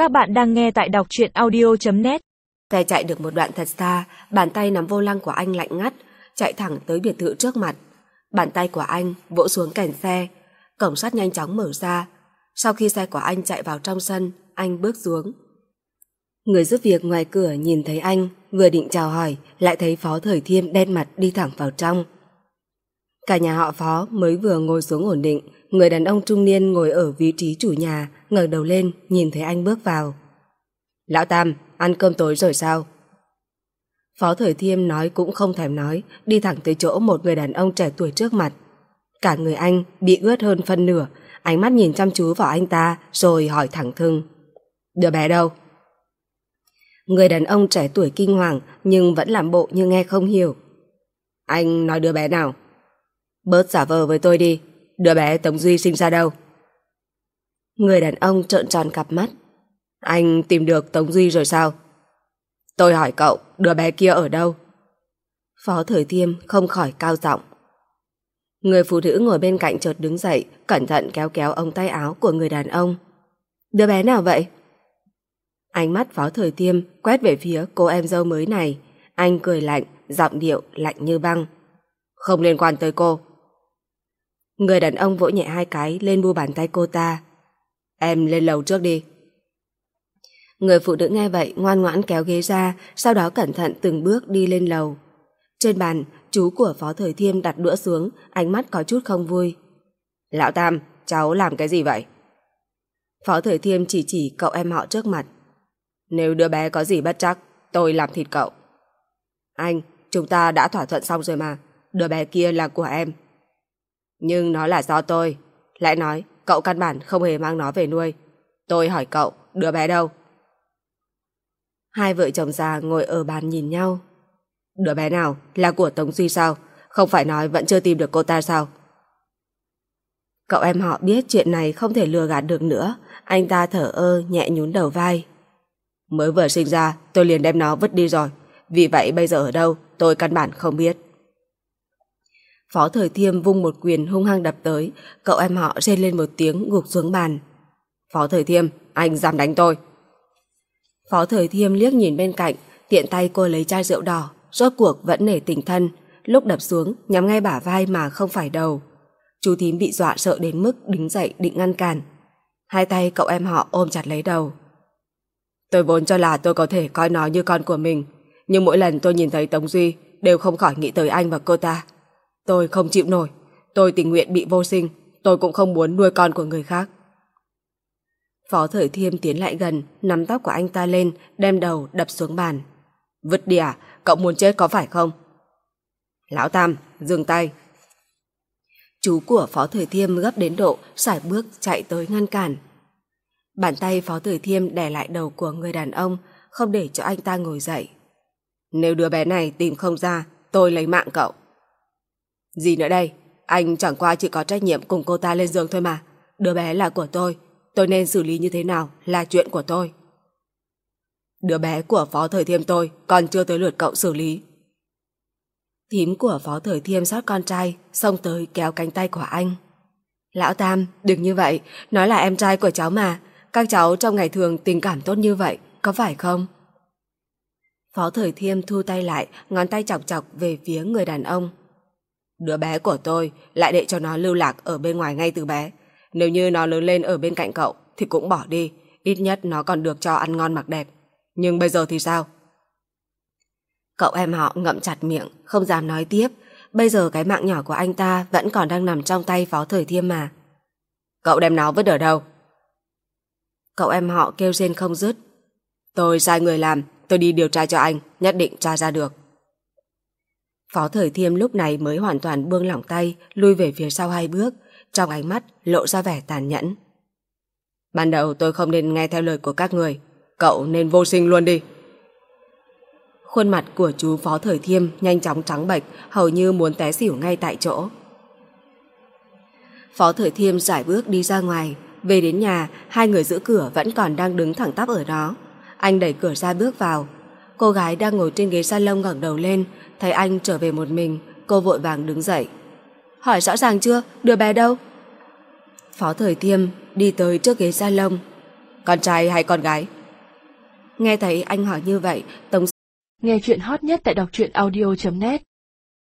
Các bạn đang nghe tại đọc truyện audio.net. Xe chạy được một đoạn thật xa, bàn tay nắm vô lăng của anh lạnh ngắt, chạy thẳng tới biệt thự trước mặt. Bàn tay của anh vỗ xuống kèn xe, cổng sắt nhanh chóng mở ra. Sau khi xe của anh chạy vào trong sân, anh bước xuống. Người giúp việc ngoài cửa nhìn thấy anh, vừa định chào hỏi, lại thấy Phó Thời Thiêm đen mặt đi thẳng vào trong. Cả nhà họ Phó mới vừa ngồi xuống ổn định, người đàn ông trung niên ngồi ở vị trí chủ nhà, ngẩng đầu lên nhìn thấy anh bước vào. Lão Tam, ăn cơm tối rồi sao? Phó Thời Thiêm nói cũng không thèm nói, đi thẳng tới chỗ một người đàn ông trẻ tuổi trước mặt. Cả người anh bị ướt hơn phân nửa, ánh mắt nhìn chăm chú vào anh ta rồi hỏi thẳng thừng. Đứa bé đâu? Người đàn ông trẻ tuổi kinh hoàng nhưng vẫn làm bộ như nghe không hiểu. Anh nói đứa bé nào? Bớt giả vờ với tôi đi, đứa bé Tống Duy sinh ra đâu? Người đàn ông trợn tròn cặp mắt. Anh tìm được Tống Duy rồi sao? Tôi hỏi cậu, đứa bé kia ở đâu? Phó Thời Thiêm không khỏi cao giọng. Người phụ nữ ngồi bên cạnh chợt đứng dậy, cẩn thận kéo kéo ống tay áo của người đàn ông. Đứa bé nào vậy? Ánh mắt Phó Thời Thiêm quét về phía cô em dâu mới này. Anh cười lạnh, giọng điệu lạnh như băng. Không liên quan tới cô. Người đàn ông vỗ nhẹ hai cái lên mu bàn tay cô ta. Em lên lầu trước đi. Người phụ nữ nghe vậy ngoan ngoãn kéo ghế ra, sau đó cẩn thận từng bước đi lên lầu. Trên bàn, chú của Phó Thời Thiêm đặt đũa xuống, ánh mắt có chút không vui. Lão Tam, cháu làm cái gì vậy? Phó Thời Thiêm chỉ cậu em họ trước mặt. Nếu đứa bé có gì bất trắc, tôi làm thịt cậu. Anh, chúng ta đã thỏa thuận xong rồi mà, đứa bé kia là của em. Nhưng nó là do tôi. Lại nói, cậu căn bản không hề mang nó về nuôi. Tôi hỏi cậu, đứa bé đâu? Hai vợ chồng già ngồi ở bàn nhìn nhau. Đứa bé nào? Là của Tống Duy sao? Không phải nói vẫn chưa tìm được cô ta sao? Cậu em họ biết chuyện này không thể lừa gạt được nữa. Anh ta thở ơ nhẹ nhún đầu vai. Mới vừa sinh ra tôi liền đem nó vứt đi rồi. Vì vậy bây giờ ở đâu tôi căn bản không biết. Phó Thời Thiêm vung một quyền hung hăng đập tới. Cậu em họ rên lên một tiếng gục xuống bàn. Phó Thời Thiêm, anh dám đánh tôi? Phó Thời Thiêm liếc nhìn bên cạnh, tiện tay cô lấy chai rượu đỏ, rốt cuộc vẫn nể tình thân, lúc đập xuống nhắm ngay bả vai mà không phải đầu. Chú thím bị dọa sợ đến mức đứng dậy định ngăn cản. Hai tay cậu em họ ôm chặt lấy đầu. Tôi vốn cho là tôi có thể coi nó như con của mình, nhưng mỗi lần tôi nhìn thấy Tống Duy đều không khỏi nghĩ tới anh và cô ta. Tôi không chịu nổi, tôi tình nguyện bị vô sinh, tôi cũng không muốn nuôi con của người khác. Phó Thời Thiêm tiến lại gần, nắm tóc của anh ta lên, đem đầu đập xuống bàn. Vứt đi à? Cậu muốn chết có phải không? Lão Tam, dừng tay. Chú của Phó Thời Thiêm gấp đến độ sải bước chạy tới ngăn cản. Bàn tay Phó Thời Thiêm đè lại đầu của người đàn ông, không để cho anh ta ngồi dậy. Nếu đứa bé này tìm không ra, tôi lấy mạng cậu. Gì nữa đây? Anh chẳng qua chỉ có trách nhiệm cùng cô ta lên giường thôi mà. Đứa bé là của tôi nên xử lý như thế nào là chuyện của tôi. Đứa bé của Phó Thời Thiêm tôi còn chưa tới lượt cậu xử lý. Thím của Phó Thời Thiêm xót con trai, xông tới kéo cánh tay của anh. Lão Tam, đừng như vậy, nó là em trai của cháu mà. Các cháu trong ngày thường tình cảm tốt như vậy, có phải không? Phó Thời Thiêm thu tay lại, ngón tay chọc chọc về phía người đàn ông. Đứa bé của tôi lại để cho nó lưu lạc ở bên ngoài ngay từ bé. Nếu như nó lớn lên ở bên cạnh cậu thì cũng bỏ đi, ít nhất nó còn được cho ăn ngon mặc đẹp. Nhưng bây giờ thì sao? Cậu em họ ngậm chặt miệng, không dám nói tiếp. Bây giờ cái mạng nhỏ của anh ta vẫn còn đang nằm trong tay Phó Thời Thiêm mà. Cậu đem nó vứt ở đâu? Cậu em họ kêu rên không dứt. Tôi sai người làm, tôi đi điều tra cho anh, nhất định tra ra được. Phó Thời Thiêm lúc này mới hoàn toàn buông lỏng tay, lui về phía sau hai bước, trong ánh mắt lộ ra vẻ tàn nhẫn. Ban đầu tôi không nên nghe theo lời của các người, cậu nên vô sinh luôn đi. Khuôn mặt của chú Phó Thời Thiêm nhanh chóng trắng bệch, hầu như muốn té xỉu ngay tại chỗ. Phó Thời Thiêm sải bước đi ra ngoài. Về đến nhà, hai người giữ cửa vẫn còn đang đứng thẳng tắp ở đó. Anh đẩy cửa ra bước vào. Cô gái đang ngồi trên ghế salon ngẩng đầu lên, thấy anh trở về một mình, cô vội vàng đứng dậy. Hỏi rõ ràng chưa, đứa bé đâu? Phó Thời Thiêm đi tới trước ghế salon. Con trai hay con gái? Nghe thấy anh hỏi như vậy, Tống nghe chuyện hot nhất tại đọc truyện audio.net